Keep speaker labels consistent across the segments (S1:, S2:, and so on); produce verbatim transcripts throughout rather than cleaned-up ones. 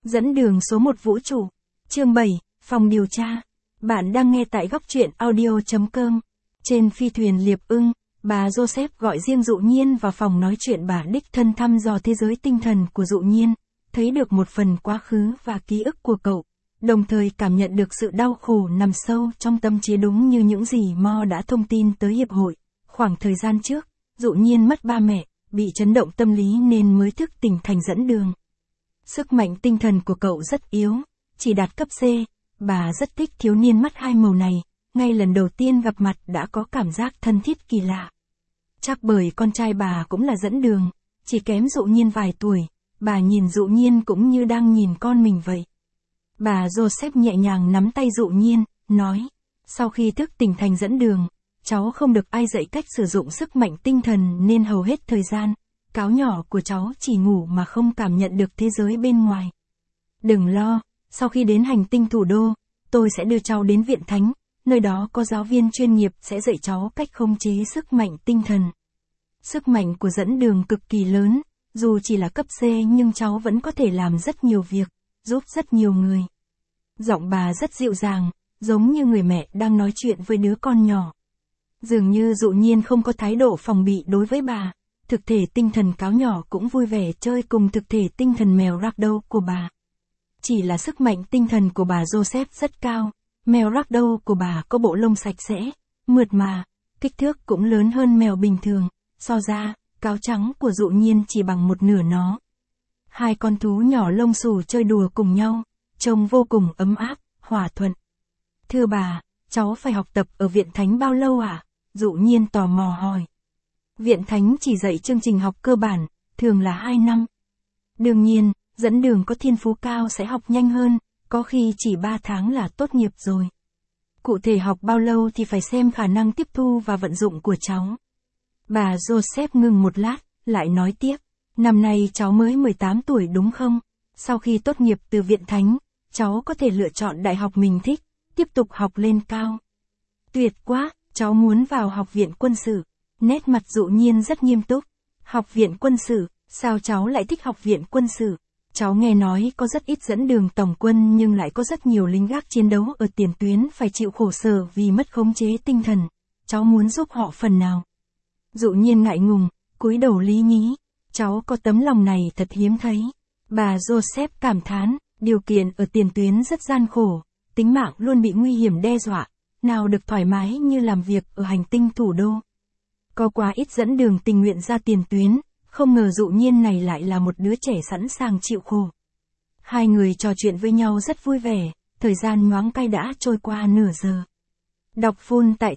S1: Dẫn đường số một vũ trụ. Chương bảy, phòng điều tra. Bạn đang nghe tại góc truyện audio chấm com. Trên phi thuyền Liệp Ưng, bà Joseph gọi riêng Dụ Nhiên vào phòng nói chuyện. Bà đích thân thăm dò thế giới tinh thần của Dụ Nhiên, thấy được một phần quá khứ và ký ức của cậu, đồng thời cảm nhận được sự đau khổ nằm sâu trong tâm trí, đúng như những gì Mo đã thông tin tới hiệp hội. Khoảng thời gian trước, Dụ Nhiên mất ba mẹ, bị chấn động tâm lý nên mới thức tỉnh thành dẫn đường. Sức mạnh tinh thần của cậu rất yếu, chỉ đạt cấp C. Bà rất thích thiếu niên mắt hai màu này, ngay lần đầu tiên gặp mặt đã có cảm giác thân thiết kỳ lạ. Chắc bởi con trai bà cũng là dẫn đường, chỉ kém Dụ Nhiên vài tuổi, bà nhìn Dụ Nhiên cũng như đang nhìn con mình vậy. Bà Joseph nhẹ nhàng nắm tay Dụ Nhiên, nói, sau khi thức tỉnh thành dẫn đường, cháu không được ai dạy cách sử dụng sức mạnh tinh thần nên hầu hết thời gian, cáo nhỏ của cháu chỉ ngủ mà không cảm nhận được thế giới bên ngoài. Đừng lo, sau khi đến hành tinh thủ đô, tôi sẽ đưa cháu đến viện thánh, nơi đó có giáo viên chuyên nghiệp sẽ dạy cháu cách khống chế sức mạnh tinh thần. Sức mạnh của dẫn đường cực kỳ lớn, dù chỉ là cấp C nhưng cháu vẫn có thể làm rất nhiều việc, giúp rất nhiều người. Giọng bà rất dịu dàng, giống như người mẹ đang nói chuyện với đứa con nhỏ. Dường như Dụ Nhiên không có thái độ phòng bị đối với bà. Thực thể tinh thần cáo nhỏ cũng vui vẻ chơi cùng thực thể tinh thần mèo ragdoll của bà. Chỉ là sức mạnh tinh thần của bà Joseph rất cao, mèo ragdoll của bà có bộ lông sạch sẽ, mượt mà, kích thước cũng lớn hơn mèo bình thường, so ra, cáo trắng của Dụ Nhiên chỉ bằng một nửa nó. Hai con thú nhỏ lông xù chơi đùa cùng nhau, trông vô cùng ấm áp, hòa thuận. Thưa bà, cháu phải học tập ở viện thánh bao lâu ạ? À? Dụ Nhiên tò mò hỏi. Viện thánh chỉ dạy chương trình học cơ bản, thường là hai năm. Đương nhiên, dẫn đường có thiên phú cao sẽ học nhanh hơn, có khi chỉ ba tháng là tốt nghiệp rồi. Cụ thể học bao lâu thì phải xem khả năng tiếp thu và vận dụng của cháu. Bà Joseph ngừng một lát, lại nói tiếp, năm nay cháu mới mười tám tuổi đúng không? Sau khi tốt nghiệp từ viện thánh, cháu có thể lựa chọn đại học mình thích, tiếp tục học lên cao. Tuyệt quá, cháu muốn vào học viện quân sự. Nét mặt Dụ Nhiên rất nghiêm túc. Học viện quân sự, sao cháu lại thích học viện quân sự? Cháu nghe nói có rất ít dẫn đường tổng quân nhưng lại có rất nhiều lính gác chiến đấu ở tiền tuyến phải chịu khổ sở vì mất khống chế tinh thần. Cháu muốn giúp họ phần nào? Dụ Nhiên ngại ngùng, cúi đầu lý nhí. Cháu có tấm lòng này thật hiếm thấy. Bà Joseph cảm thán, điều kiện ở tiền tuyến rất gian khổ, tính mạng luôn bị nguy hiểm đe dọa, nào được thoải mái như làm việc ở hành tinh thủ đô. Có quá ít dẫn đường tình nguyện ra tiền tuyến, không ngờ Dụ Nhiên này lại là một đứa trẻ sẵn sàng chịu khổ. Hai người trò chuyện với nhau rất vui vẻ, thời gian nhoáng cay đã trôi qua nửa giờ. Đọc full tại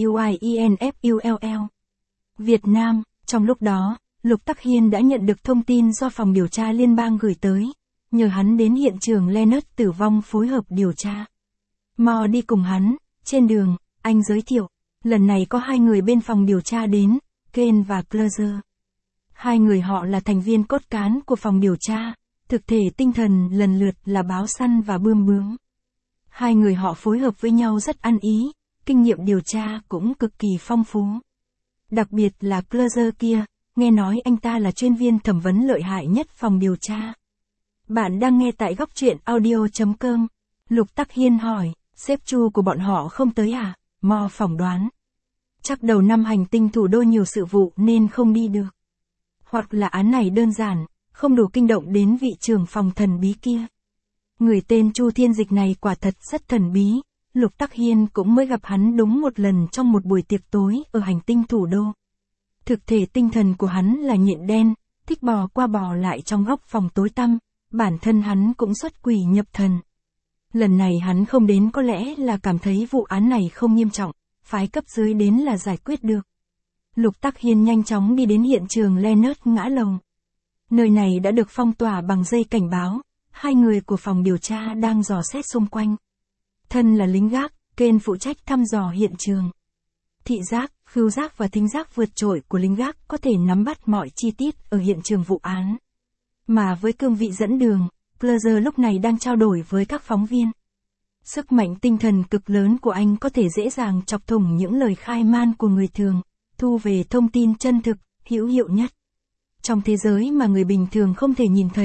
S1: TIUIENFULL. Việt Nam, trong lúc đó, Lục Tắc Hiên đã nhận được thông tin do phòng điều tra liên bang gửi tới, nhờ hắn đến hiện trường Leonard tử vong phối hợp điều tra. Mo đi cùng hắn, trên đường, anh giới thiệu. Lần này có hai người bên phòng điều tra đến, Ken và Closer. Hai người họ là thành viên cốt cán của phòng điều tra, thực thể tinh thần lần lượt là báo săn và bươm bướm. Hai người họ phối hợp với nhau rất ăn ý, kinh nghiệm điều tra cũng cực kỳ phong phú. Đặc biệt là Closer kia, nghe nói anh ta là chuyên viên thẩm vấn lợi hại nhất phòng điều tra. Bạn đang nghe tại góc truyện audio chấm com. Lục Tắc Hiên hỏi, sếp Chu của bọn họ không tới à? Mo phỏng đoán. Chắc đầu năm hành tinh thủ đô nhiều sự vụ nên không đi được. Hoặc là án này đơn giản, không đủ kinh động đến vị trưởng phòng thần bí kia. Người tên Chu Thiên Dịch này quả thật rất thần bí, Lục Tắc Hiên cũng mới gặp hắn đúng một lần trong một buổi tiệc tối ở hành tinh thủ đô. Thực thể tinh thần của hắn là nhện đen, thích bò qua bò lại trong góc phòng tối tăm, bản thân hắn cũng xuất quỷ nhập thần. Lần này hắn không đến có lẽ là cảm thấy vụ án này không nghiêm trọng, phái cấp dưới đến là giải quyết được. Lục Tắc Hiên nhanh chóng đi đến hiện trường Leonard ngã lầu. Nơi này đã được phong tỏa bằng dây cảnh báo, hai người của phòng điều tra đang dò xét xung quanh. Thân là lính gác, Ken phụ trách thăm dò hiện trường. Thị giác, khứu giác và thính giác vượt trội của lính gác có thể nắm bắt mọi chi tiết ở hiện trường vụ án. Mà với cương vị dẫn đường, Closer lúc này đang trao đổi với các phóng viên. Sức mạnh tinh thần cực lớn của anh có thể dễ dàng chọc thủng những lời khai man của người thường, thu về thông tin chân thực, hữu hiệu nhất. Trong thế giới mà người bình thường không thể nhìn thấy,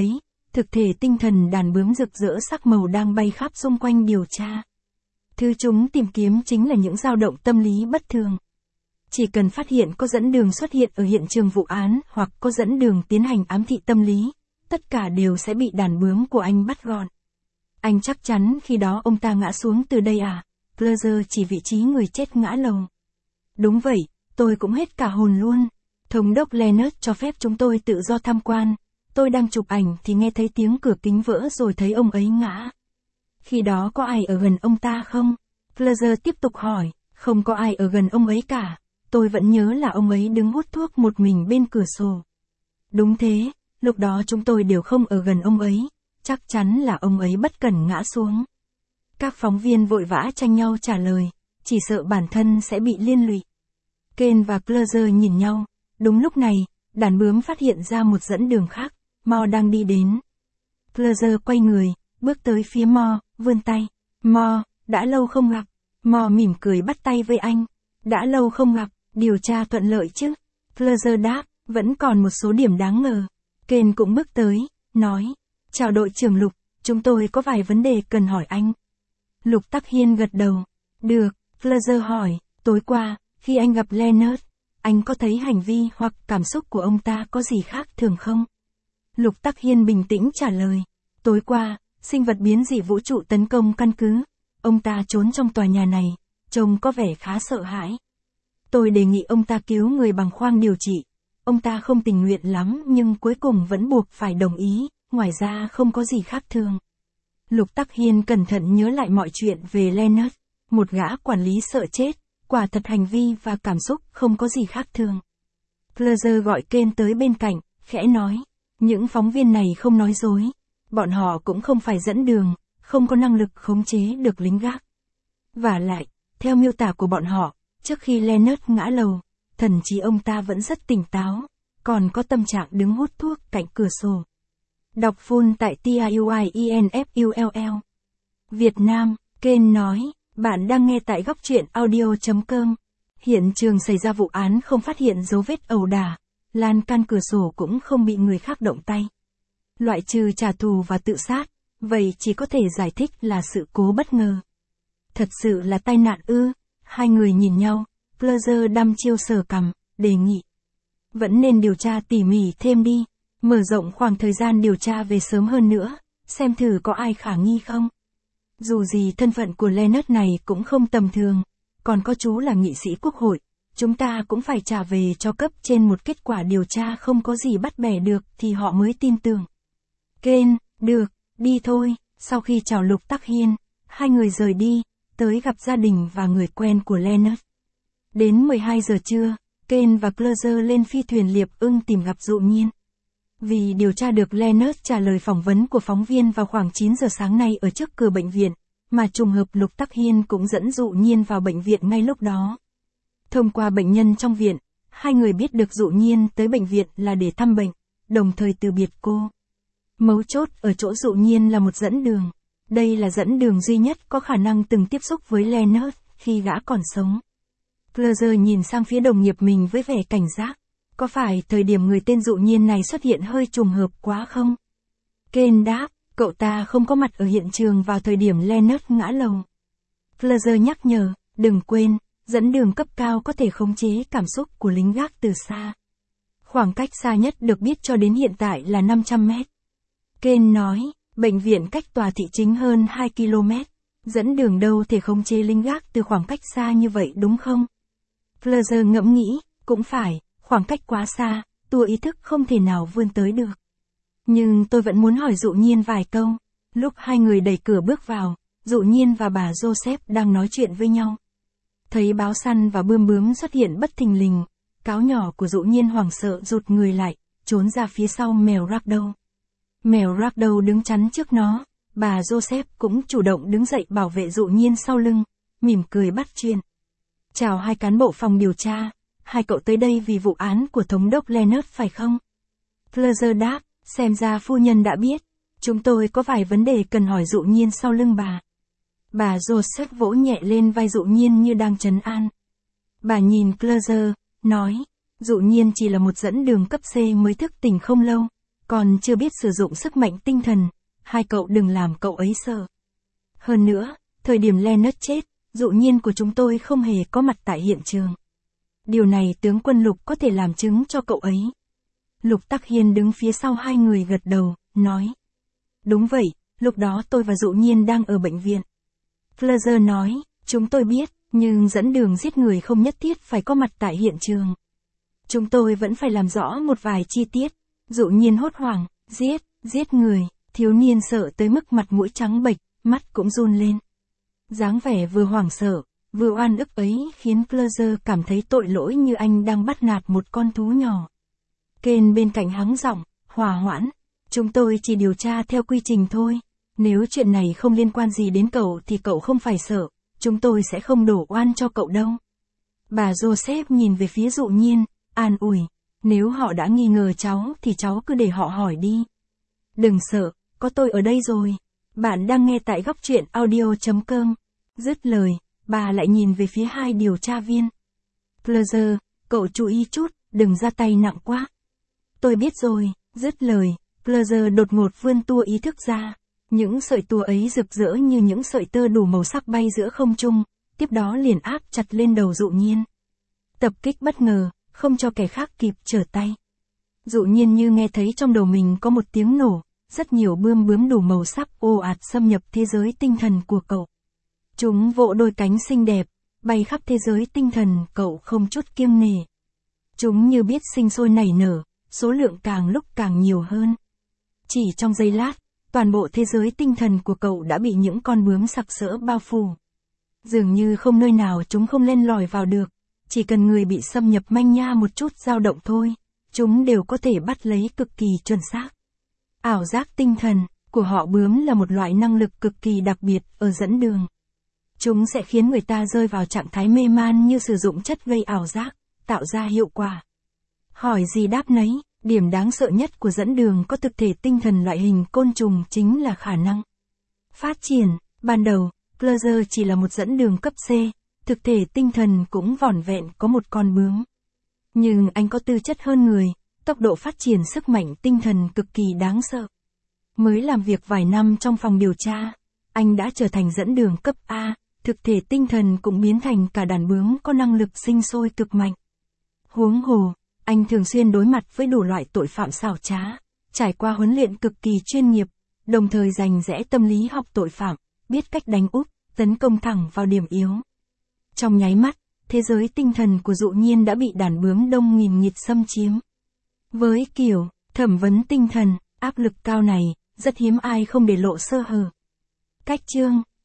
S1: thực thể tinh thần đàn bướm rực rỡ sắc màu đang bay khắp xung quanh điều tra. Thứ chúng tìm kiếm chính là những dao động tâm lý bất thường. Chỉ cần phát hiện có dẫn đường xuất hiện ở hiện trường vụ án hoặc có dẫn đường tiến hành ám thị tâm lý, tất cả đều sẽ bị đàn bướm của anh bắt gọn. Anh chắc chắn khi đó ông ta ngã xuống từ đây à? Closer chỉ vị trí người chết ngã lầu. Đúng vậy, tôi cũng hết cả hồn luôn. Thống đốc Leonard cho phép chúng tôi tự do tham quan. Tôi đang chụp ảnh thì nghe thấy tiếng cửa kính vỡ rồi thấy ông ấy ngã. Khi đó có ai ở gần ông ta không? Closer tiếp tục hỏi, không có ai ở gần ông ấy cả. Tôi vẫn nhớ là ông ấy đứng hút thuốc một mình bên cửa sổ. Đúng thế, lúc đó chúng tôi đều không ở gần ông ấy. Chắc chắn là ông ấy bất cẩn ngã xuống. Các phóng viên vội vã tranh nhau trả lời, chỉ sợ bản thân sẽ bị liên lụy. Ken và Closer nhìn nhau. Đúng lúc này, đàn bướm phát hiện ra một dẫn đường khác. Mo đang đi đến. Closer quay người, bước tới phía Mo, vươn tay. Mo, đã lâu không gặp. Mo mỉm cười bắt tay với anh. Đã lâu không gặp, điều tra thuận lợi chứ? Closer đáp, vẫn còn một số điểm đáng ngờ. Ken cũng bước tới, nói. Chào đội trưởng Lục, chúng tôi có vài vấn đề cần hỏi anh. Lục Tắc Hiên gật đầu. Được, Closer hỏi, tối qua, khi anh gặp Leonard, anh có thấy hành vi hoặc cảm xúc của ông ta có gì khác thường không? Lục Tắc Hiên bình tĩnh trả lời. Tối qua, sinh vật biến dị vũ trụ tấn công căn cứ. Ông ta trốn trong tòa nhà này, trông có vẻ khá sợ hãi. Tôi đề nghị ông ta cứu người bằng khoang điều trị. Ông ta không tình nguyện lắm nhưng cuối cùng vẫn buộc phải đồng ý, ngoài ra không có gì khác thường. Lục Tắc Hiên cẩn thận nhớ lại mọi chuyện về Leonard, một gã quản lý sợ chết, quả thật hành vi và cảm xúc không có gì khác thường. Closer gọi Ken tới bên cạnh, khẽ nói, những phóng viên này không nói dối, bọn họ cũng không phải dẫn đường, không có năng lực khống chế được lính gác. Vả lại, theo miêu tả của bọn họ, trước khi Leonard ngã lầu, thần trí ông ta vẫn rất tỉnh táo, còn có tâm trạng đứng hút thuốc cạnh cửa sổ. Đọc full tại TIUIENFULL. Việt Nam, Ken nói, bạn đang nghe tại góc truyện audio chấm com. Hiện trường xảy ra vụ án không phát hiện dấu vết ẩu đả, lan can cửa sổ cũng không bị người khác động tay. Loại trừ trả thù và tự sát, vậy chỉ có thể giải thích là sự cố bất ngờ. Thật sự là tai nạn ư? Hai người nhìn nhau, Closer đăm chiêu sờ cằm, đề nghị. Vẫn nên điều tra tỉ mỉ thêm đi, mở rộng khoảng thời gian điều tra về sớm hơn nữa, xem thử có ai khả nghi không. Dù gì thân phận của Leonard này cũng không tầm thường, còn có chú là nghị sĩ quốc hội, chúng ta cũng phải trả về cho cấp trên một kết quả điều tra không có gì bắt bẻ được thì họ mới tin tưởng. Ken, được, đi thôi. Sau khi chào Lục Tắc Hiên, hai người rời đi, tới gặp gia đình và người quen của Leonard. Đến mười hai giờ trưa, Ken và Closer lên phi thuyền Liệp Ưng tìm gặp Dụ Nhiên. Vì điều tra được Leonard trả lời phỏng vấn của phóng viên vào khoảng chín giờ sáng nay ở trước cửa bệnh viện, mà trùng hợp Lục Tắc Hiên cũng dẫn Dụ Nhiên vào bệnh viện ngay lúc đó. Thông qua bệnh nhân trong viện, hai người biết được Dụ Nhiên tới bệnh viện là để thăm bệnh, đồng thời từ biệt cô. Mấu chốt ở chỗ Dụ Nhiên là một dẫn đường. Đây là dẫn đường duy nhất có khả năng từng tiếp xúc với Leonard khi gã còn sống. Closer nhìn sang phía đồng nghiệp mình với vẻ cảnh giác. Có phải thời điểm người tên Dụ Nhiên này xuất hiện hơi trùng hợp quá không? Ken đáp, cậu ta không có mặt ở hiện trường vào thời điểm Leonard ngã lầu. Closer nhắc nhở, đừng quên, dẫn đường cấp cao có thể khống chế cảm xúc của lính gác từ xa. Khoảng cách xa nhất được biết cho đến hiện tại là năm trăm mét. Ken nói, bệnh viện cách tòa thị chính hơn hai ki lô mét. Dẫn đường đâu thể khống chế lính gác từ khoảng cách xa như vậy đúng không? Closer ngẫm nghĩ, cũng phải, khoảng cách quá xa, tua ý thức không thể nào vươn tới được. Nhưng tôi vẫn muốn hỏi Dụ Nhiên vài câu. Lúc hai người đẩy cửa bước vào, Dụ Nhiên và bà Joseph đang nói chuyện với nhau. Thấy báo săn và bươm bướm xuất hiện bất thình lình, cáo nhỏ của Dụ Nhiên hoảng sợ rụt người lại, trốn ra phía sau mèo Ragdoll. Mèo Ragdoll đứng chắn trước nó, bà Joseph cũng chủ động đứng dậy bảo vệ Dụ Nhiên sau lưng, mỉm cười bắt chuyện. Chào hai cán bộ phòng điều tra, hai cậu tới đây vì vụ án của thống đốc Leonard phải không? Closer đáp, xem ra phu nhân đã biết, chúng tôi có vài vấn đề cần hỏi Dụ Nhiên sau lưng bà. Bà Joseph vỗ nhẹ lên vai Dụ Nhiên như đang trấn an. Bà nhìn Closer, nói, Dụ Nhiên chỉ là một dẫn đường cấp C mới thức tỉnh không lâu, còn chưa biết sử dụng sức mạnh tinh thần, hai cậu đừng làm cậu ấy sợ. Hơn nữa, thời điểm Leonard chết, dụ nhiên của chúng tôi không hề có mặt tại hiện trường. Điều này tướng quân Lục có thể làm chứng cho cậu ấy. Lục Tắc Hiên đứng phía sau hai người gật đầu, nói. Đúng vậy, lúc đó tôi và dụ nhiên đang ở bệnh viện. Fleur nói, chúng tôi biết, nhưng dẫn đường giết người không nhất thiết phải có mặt tại hiện trường. Chúng tôi vẫn phải làm rõ một vài chi tiết. Dụ nhiên hốt hoảng, giết, giết người, thiếu niên sợ tới mức mặt mũi trắng bệch, mắt cũng run lên. Dáng vẻ vừa hoảng sợ, vừa oan ức ấy khiến Fleur cảm thấy tội lỗi như anh đang bắt nạt một con thú nhỏ. Kane bên cạnh hắng giọng, hòa hoãn, chúng tôi chỉ điều tra theo quy trình thôi. Nếu chuyện này không liên quan gì đến cậu thì cậu không phải sợ, chúng tôi sẽ không đổ oan cho cậu đâu. Bà Joseph nhìn về phía dụ nhiên, an ủi, nếu họ đã nghi ngờ cháu thì cháu cứ để họ hỏi đi. Đừng sợ, có tôi ở đây rồi. Bạn đang nghe tại góc truyện audio chấm com. Dứt lời, bà lại nhìn về phía hai điều tra viên. Fleur, cậu chú ý chút, đừng ra tay nặng quá. Tôi biết rồi, dứt lời, Fleur đột ngột vươn tua ý thức ra. Những sợi tua ấy rực rỡ như những sợi tơ đủ màu sắc bay giữa không trung, tiếp đó liền áp chặt lên đầu dụ nhiên. Tập kích bất ngờ, không cho kẻ khác kịp trở tay. Dụ nhiên như nghe thấy trong đầu mình có một tiếng nổ, rất nhiều bươm bướm đủ màu sắc ồ ạt xâm nhập thế giới tinh thần của cậu. Chúng vỗ đôi cánh xinh đẹp, bay khắp thế giới tinh thần cậu không chút kiêng nể. Chúng như biết sinh sôi nảy nở, số lượng càng lúc càng nhiều hơn. Chỉ trong giây lát, toàn bộ thế giới tinh thần của cậu đã bị những con bướm sặc sỡ bao phủ. Dường như không nơi nào chúng không len lỏi vào được, chỉ cần người bị xâm nhập manh nha một chút dao động thôi, chúng đều có thể bắt lấy cực kỳ chuẩn xác. Ảo giác tinh thần của họ bướm là một loại năng lực cực kỳ đặc biệt ở dẫn đường. Chúng sẽ khiến người ta rơi vào trạng thái mê man như sử dụng chất gây ảo giác, tạo ra hiệu quả. Hỏi gì đáp nấy, điểm đáng sợ nhất của dẫn đường có thực thể tinh thần loại hình côn trùng chính là khả năng phát triển. Ban đầu, Fleur chỉ là một dẫn đường cấp C, thực thể tinh thần cũng vỏn vẹn có một con bướm. Nhưng anh có tư chất hơn người, tốc độ phát triển sức mạnh tinh thần cực kỳ đáng sợ. Mới làm việc vài năm trong phòng điều tra, anh đã trở thành dẫn đường cấp A, thực thể tinh thần cũng biến thành cả đàn bướm có năng lực sinh sôi cực mạnh. Huống hồ, anh thường xuyên đối mặt với đủ loại tội phạm xảo trá, trải qua huấn luyện cực kỳ chuyên nghiệp, đồng thời rành rẽ tâm lý học tội phạm, biết cách đánh úp, tấn công thẳng vào điểm yếu. Trong nháy mắt, thế giới tinh thần của dụ nhiên đã bị đàn bướm đông nghìn nghịt xâm chiếm. Với kiểu thẩm vấn tinh thần, áp lực cao này, rất hiếm ai không để lộ sơ hở. Cách chương